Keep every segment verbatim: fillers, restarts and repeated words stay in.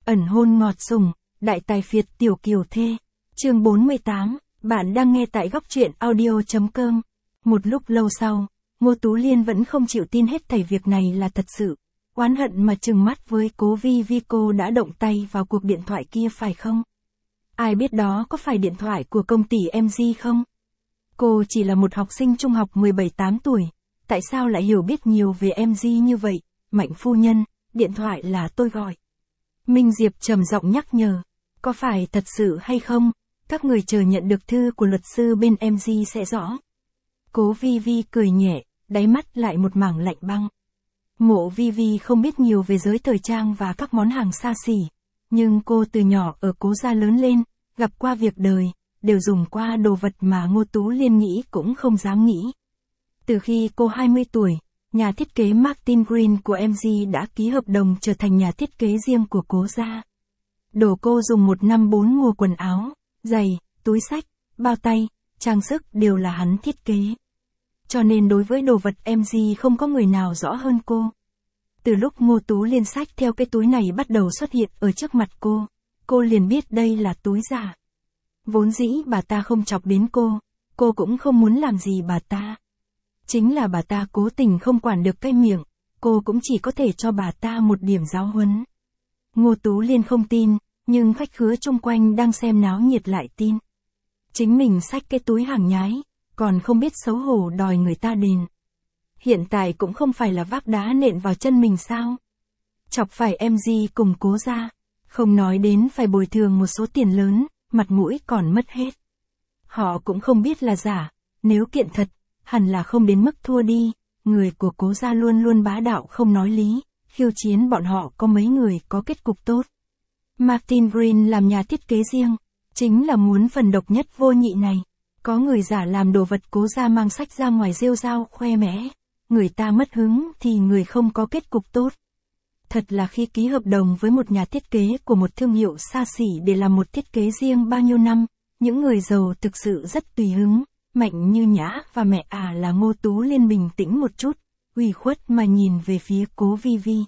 Ẩn hôn ngọt sùng, đại tài phiệt tiểu kiều thê. Chương bốn mươi tám, bạn đang nghe tại góc truyện audio.com. Một lúc lâu sau, Ngô Tú Liên vẫn không chịu tin hết thảy việc này là thật sự. Oán hận mà trừng mắt với cố Vi Vi, cô đã động tay vào cuộc điện thoại kia phải không? Ai biết đó có phải điện thoại của công ty em giê không? Cô chỉ là một học sinh trung học mười bảy tám tuổi, tại sao lại hiểu biết nhiều về em giê như vậy? Mạnh phu nhân, điện thoại là tôi gọi. Minh Diệp trầm giọng nhắc nhở, có phải thật sự hay không? Các người chờ nhận được thư của luật sư bên em giê sẽ rõ. Cố Vi Vi cười nhẹ, đáy mắt lại một mảng lạnh băng. Mộ Vi Vi không biết nhiều về giới thời trang và các món hàng xa xỉ, nhưng cô từ nhỏ ở Cố gia lớn lên, gặp qua việc đời, đều dùng qua đồ vật mà Ngô Tú Liên nghĩ cũng không dám nghĩ. Từ khi cô hai mươi tuổi, nhà thiết kế Martin Green của em giê đã ký hợp đồng trở thành nhà thiết kế riêng của Cố gia. Đồ cô dùng một năm bốn mùa quần áo, giày, túi xách, bao tay, trang sức đều là hắn thiết kế. Cho nên đối với đồ vật em giê không có người nào rõ hơn cô. Từ lúc Ngô Tú Liên xách theo cái túi này bắt đầu xuất hiện ở trước mặt cô, cô liền biết đây là túi giả. Vốn dĩ bà ta không chọc đến cô, cô cũng không muốn làm gì bà ta. Chính là bà ta cố tình không quản được cái miệng, cô cũng chỉ có thể cho bà ta một điểm giáo huấn. Ngô Tú Liên không tin, nhưng khách khứa chung quanh đang xem náo nhiệt lại tin. Chính mình xách cái túi hàng nhái, còn không biết xấu hổ đòi người ta đền. Hiện tại cũng không phải là vác đá nện vào chân mình sao? Chọc phải em giê cùng Cố gia, không nói đến phải bồi thường một số tiền lớn, mặt mũi còn mất hết. Họ cũng không biết là giả, nếu kiện thật, hẳn là không đến mức thua đi, người của Cố gia luôn luôn bá đạo không nói lý, khiêu chiến bọn họ có mấy người có kết cục tốt. Martin Green làm nhà thiết kế riêng, chính là muốn phần độc nhất vô nhị này. Có người giả làm đồ vật Cố gia mang sách ra ngoài rêu rao khoe mẽ, người ta mất hứng thì người không có kết cục tốt. Thật là khi ký hợp đồng với một nhà thiết kế của một thương hiệu xa xỉ để làm một thiết kế riêng bao nhiêu năm, những người giàu thực sự rất tùy hứng. Mạnh Như Nhã và mẹ à là Ngô Tú Liên bình tĩnh một chút, ủy khuất mà nhìn về phía Cố Vi Vi.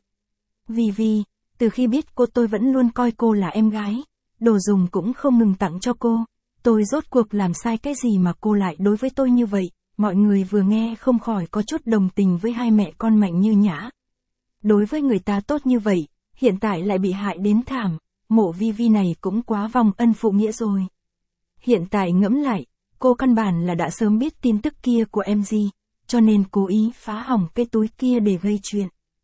Vi Vi, từ khi biết cô tôi vẫn luôn coi cô là em gái, đồ dùng cũng không ngừng tặng cho cô. Tôi rốt cuộc làm sai cái gì mà cô lại đối với tôi như vậy? Mọi người vừa nghe không khỏi có chút đồng tình với hai mẹ con Mạnh Như Nhã. Đối với người ta tốt như vậy, hiện tại lại bị hại đến thảm, Mộ Vi Vi này cũng quá vong ân phụ nghĩa rồi. Hiện tại ngẫm lại, cô căn bản là đã sớm biết tin tức kia của em giê, cho nên cố ý phá hỏng cái túi kia để gây chuyện.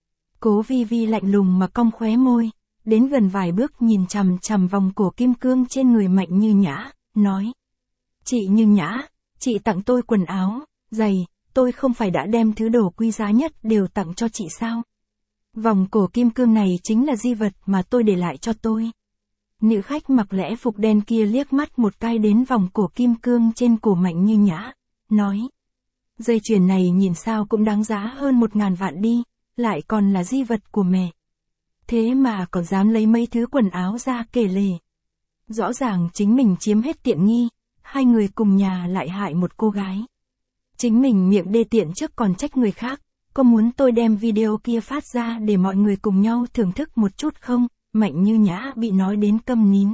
Cố Vi Vi lạnh lùng mà cong khóe môi, đến gần vài bước nhìn chằm chằm vòng cổ kim cương trên người Mạnh Như Nhã, nói. Chị Như Nhã, chị tặng tôi quần áo, giày, tôi không phải đã đem thứ đồ quý giá nhất đều tặng cho chị sao? Vòng cổ kim cương này chính là di vật mà tôi để lại cho tôi. Nữ khách mặc lễ phục đen kia liếc mắt một cái đến vòng cổ kim cương trên cổ Mạnh Như Nhã, nói. Dây chuyền này nhìn sao cũng đáng giá hơn một ngàn vạn đi, lại còn là di vật của mẹ. Thế mà còn dám lấy mấy thứ quần áo ra kể lể. Rõ ràng chính mình chiếm hết tiện nghi, hai người cùng nhà lại hại một cô gái. Chính mình miệng đê tiện trước còn trách người khác, có muốn tôi đem video kia phát ra để mọi người cùng nhau thưởng thức một chút không? Mạnh Như Nhã bị nói đến câm nín.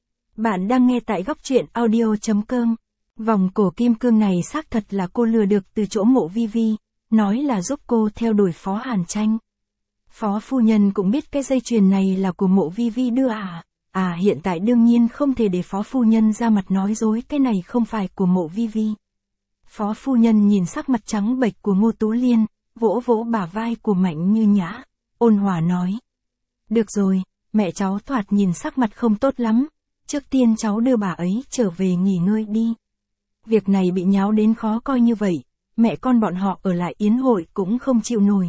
Bạn đang nghe tại góc truyện audio.com. Vòng cổ kim cương này xác thật là cô lừa được từ chỗ Mộ Vi Vi, nói là giúp cô theo đuổi Phó Hàn Tranh. Phó phu nhân cũng biết cái dây chuyền này là của Mộ Vi Vi đưa à? À hiện tại đương nhiên không thể để phó phu nhân ra mặt nói dối cái này không phải của Mộ Vi Vi. Phó phu nhân nhìn sắc mặt trắng bệch của Ngô Tú Liên, vỗ vỗ bả vai của Mạnh Như Nhã, ôn hòa nói. Được rồi, mẹ cháu thoạt nhìn sắc mặt không tốt lắm, trước tiên cháu đưa bà ấy trở về nghỉ ngơi đi. Việc này bị nháo đến khó coi như vậy, mẹ con bọn họ ở lại yến hội cũng không chịu nổi.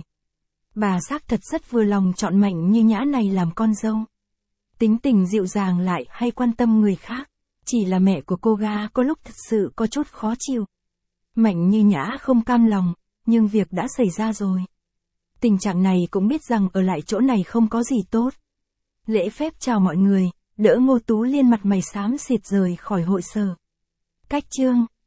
Bà xác thật rất vừa lòng chọn Mạnh Như Nhã này làm con dâu. Tính tình dịu dàng lại hay quan tâm người khác, chỉ là mẹ của cô gà có lúc thật sự có chút khó chịu. Mạnh Như Nhã không cam lòng, nhưng việc đã xảy ra rồi. Tình trạng này cũng biết rằng ở lại chỗ này không có gì tốt. Lễ phép chào mọi người, đỡ Ngô Tú Liên mặt mày xám xịt rời khỏi hội sở. Cách chương